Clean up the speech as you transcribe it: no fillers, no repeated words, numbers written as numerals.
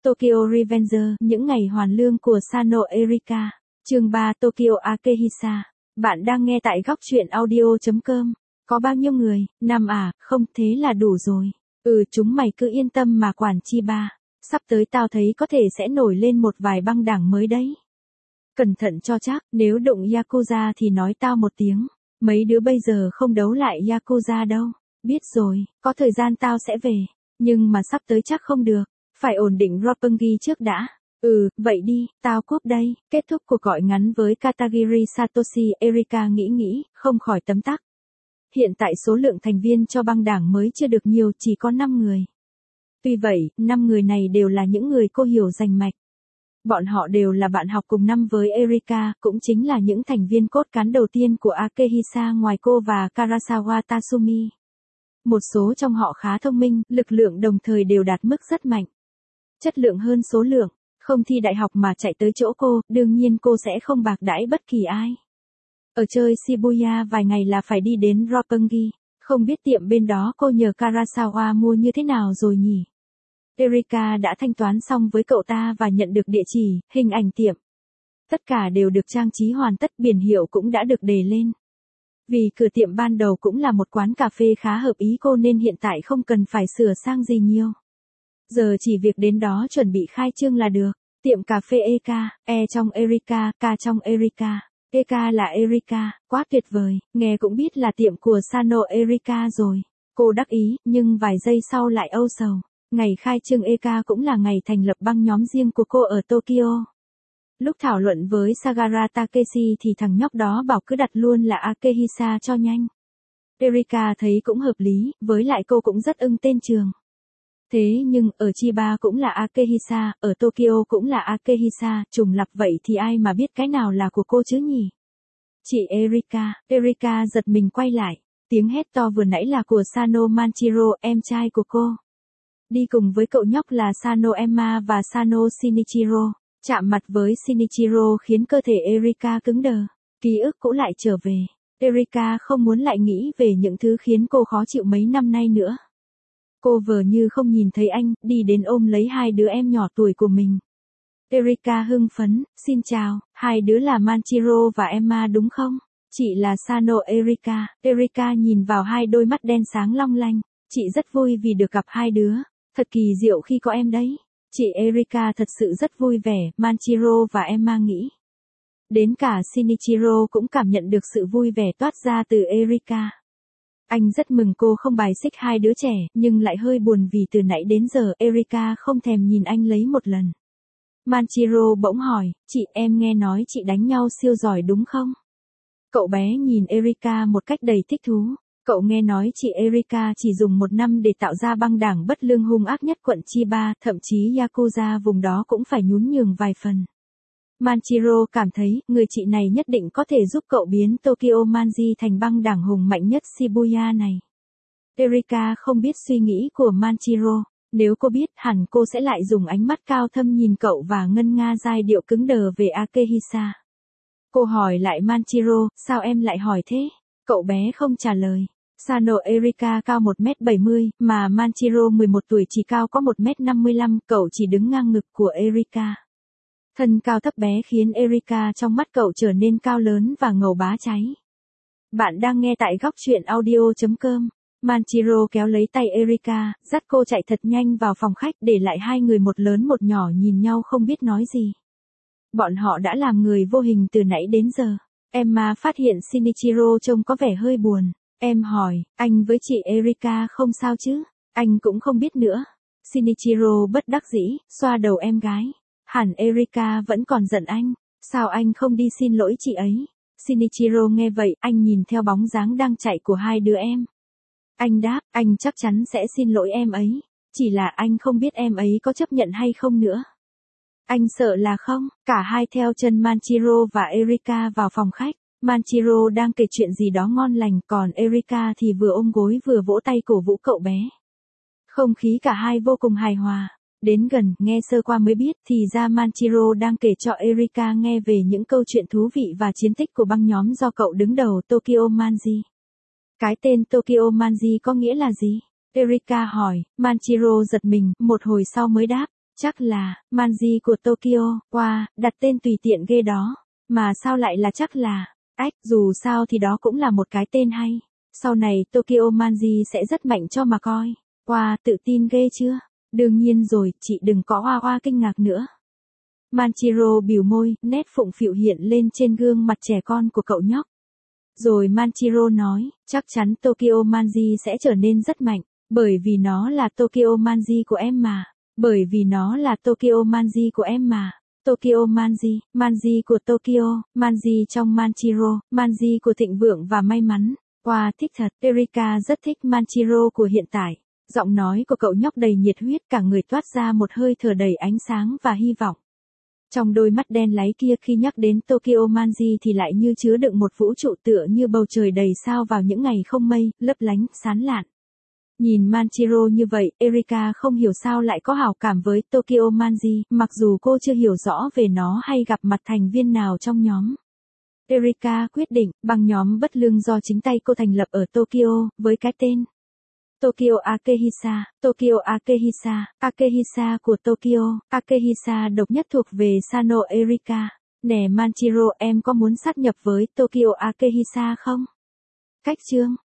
Tokyo Revenger, những ngày hoàn lương của Sano Erika. Chương 3 Tokyo Akehisa. Bạn đang nghe tại góc truyện audio.com. Có bao nhiêu người, 5 à, không thế là đủ rồi. Chúng mày cứ yên tâm mà quản chi ba. Sắp tới tao thấy có thể sẽ nổi lên một vài băng đảng mới đấy. Cẩn thận cho chắc, nếu đụng Yakuza thì nói tao một tiếng. Mấy đứa bây giờ không đấu lại Yakuza đâu. Biết rồi, có thời gian tao sẽ về. Nhưng mà sắp tới chắc không được. Phải ổn định Roppongi trước đã. Vậy đi, tao cúp đây. Kết thúc cuộc gọi ngắn với Katagiri Satoshi, Erika nghĩ, không khỏi tấm tắc. Hiện tại số lượng thành viên cho băng đảng mới chưa được nhiều, chỉ có 5 người. Tuy vậy, 5 người này đều là những người cô hiểu rành mạch. Bọn họ đều là bạn học cùng năm với Erika, cũng chính là những thành viên cốt cán đầu tiên của Akehisa ngoài cô và Karasawa Tatsumi. Một số trong họ khá thông minh, lực lượng đồng thời đều đạt mức rất mạnh. Chất lượng hơn số lượng, không thi đại học mà chạy tới chỗ cô, đương nhiên cô sẽ không bạc đãi bất kỳ ai. Ở chơi Shibuya vài ngày là phải đi đến Roppongi, không biết tiệm bên đó cô nhờ Karasawa mua như thế nào rồi nhỉ? Erika đã thanh toán xong với cậu ta và nhận được địa chỉ, hình ảnh tiệm. Tất cả đều được trang trí hoàn tất, biển hiệu cũng đã được đề lên. Vì cửa tiệm ban đầu cũng là một quán cà phê khá hợp ý cô nên hiện tại không cần phải sửa sang gì nhiều. Giờ chỉ việc đến đó chuẩn bị khai trương là được. Tiệm cà phê Eka, E trong Erika, K trong Erika. Eka là Erika, quá tuyệt vời, nghe cũng biết là tiệm của Sano Erika rồi. Cô đắc ý, nhưng vài giây sau lại âu sầu. Ngày khai trương Eka cũng là ngày thành lập băng nhóm riêng của cô ở Tokyo. Lúc thảo luận với Sagara Takeshi thì thằng nhóc đó bảo cứ đặt luôn là Akehisa cho nhanh. Erika thấy cũng hợp lý, với lại cô cũng rất ưng tên trường. Thế nhưng, ở Chiba cũng là Akehisa, ở Tokyo cũng là Akehisa, trùng lặp vậy thì ai mà biết cái nào là của cô chứ nhỉ? Chị Erika, Erika giật mình quay lại, tiếng hét to vừa nãy là của Sano Manchiro, em trai của cô. Đi cùng với cậu nhóc là Sano Emma và Sano Shinichiro. Chạm mặt với Shinichiro khiến cơ thể Erika cứng đờ, ký ức cũ lại trở về. Erika không muốn lại nghĩ về những thứ khiến cô khó chịu mấy năm nay nữa. Cô vờ như không nhìn thấy anh, đi đến ôm lấy hai đứa em nhỏ tuổi của mình. Erika hưng phấn, xin chào, hai đứa là Manchiro và Emma đúng không? Chị là Sano Erika. Erika nhìn vào hai đôi mắt đen sáng long lanh. Chị rất vui vì được gặp hai đứa, thật kỳ diệu khi có em đấy. Chị Erika thật sự rất vui vẻ, Manchiro và Emma nghĩ. Đến cả Shinichiro cũng cảm nhận được sự vui vẻ toát ra từ Erika. Anh rất mừng cô không bài xích hai đứa trẻ, nhưng lại hơi buồn vì từ nãy đến giờ Erika không thèm nhìn anh lấy một lần. Manchiro bỗng hỏi, chị em nghe nói chị đánh nhau siêu giỏi đúng không? Cậu bé nhìn Erika một cách đầy thích thú. Cậu nghe nói chị Erika chỉ dùng 1 năm để tạo ra băng đảng bất lương hung ác nhất quận Chiba, thậm chí Yakuza vùng đó cũng phải nhún nhường vài phần. Manchiro cảm thấy, người chị này nhất định có thể giúp cậu biến Tokyo Manji thành băng đảng hùng mạnh nhất Shibuya này. Erika không biết suy nghĩ của Manchiro, nếu cô biết hẳn cô sẽ lại dùng ánh mắt cao thâm nhìn cậu và ngân nga giai điệu cứng đờ về Akehisa. Cô hỏi lại Manchiro, sao em lại hỏi thế? Cậu bé không trả lời. Sano Erika cao 1m70, mà Manchiro 11 tuổi chỉ cao có 1m55, cậu chỉ đứng ngang ngực của Erika. Thân cao thấp bé khiến Erika trong mắt cậu trở nên cao lớn và ngầu bá cháy. Bạn đang nghe tại góc truyện audio.com. Manchiro kéo lấy tay Erika, dắt cô chạy thật nhanh vào phòng khách để lại hai người một lớn một nhỏ nhìn nhau không biết nói gì. Bọn họ đã làm người vô hình từ nãy đến giờ. Emma phát hiện Shinichiro trông có vẻ hơi buồn. Em hỏi, anh với chị Erika không sao chứ? Anh cũng không biết nữa. Shinichiro bất đắc dĩ, xoa đầu em gái. Hẳn Erika vẫn còn giận anh. Sao anh không đi xin lỗi chị ấy? Shinichiro nghe vậy, anh nhìn theo bóng dáng đang chạy của hai đứa em. Anh đáp, anh chắc chắn sẽ xin lỗi em ấy. Chỉ là anh không biết em ấy có chấp nhận hay không nữa. Anh sợ là không. Cả hai theo chân Manchiro và Erika vào phòng khách. Manchiro đang kể chuyện gì đó ngon lành, còn Erika thì vừa ôm gối vừa vỗ tay cổ vũ cậu bé. Không khí cả hai vô cùng hài hòa. Đến gần, nghe sơ qua mới biết thì ra Manchiro đang kể cho Erika nghe về những câu chuyện thú vị và chiến tích của băng nhóm do cậu đứng đầu Tokyo Manji. Cái tên Tokyo Manji có nghĩa là gì? Erika hỏi, Manchiro giật mình, một hồi sau mới đáp. Chắc là, Manji của Tokyo, wow, đặt tên tùy tiện ghê đó. Mà sao lại là chắc là, dù sao thì đó cũng là một cái tên hay. Sau này Tokyo Manji sẽ rất mạnh cho mà coi. Wow, tự tin ghê chưa? Đương nhiên rồi, chị đừng có hoa hoa kinh ngạc nữa. Manchiro bĩu môi, nét phụng phịu hiện lên trên gương mặt trẻ con của cậu nhóc. Rồi Manchiro nói, chắc chắn Tokyo Manji sẽ trở nên rất mạnh, bởi vì nó là Tokyo Manji của em mà. Bởi vì nó là Tokyo Manji của em mà. Tokyo Manji, Manji của Tokyo, Manji trong Manchiro, Manji của thịnh vượng và may mắn. Wow, thích thật, Erika rất thích Manchiro của hiện tại. Giọng nói của cậu nhóc đầy nhiệt huyết, cả người toát ra một hơi thở đầy ánh sáng và hy vọng. Trong đôi mắt đen láy kia khi nhắc đến Tokyo Manji thì lại như chứa đựng một vũ trụ tựa như bầu trời đầy sao vào những ngày không mây, lấp lánh, sáng lạn. Nhìn Manchiro như vậy, Erika không hiểu sao lại có hảo cảm với Tokyo Manji, mặc dù cô chưa hiểu rõ về nó hay gặp mặt thành viên nào trong nhóm. Erika quyết định, bằng nhóm bất lương do chính tay cô thành lập ở Tokyo, với cái tên Tokyo Akehisa, Tokyo Akehisa, Akehisa của Tokyo, Akehisa độc nhất thuộc về Sano Erika. Nè Manchiro, em có muốn sát nhập với Tokyo Akehisa không? Cách chương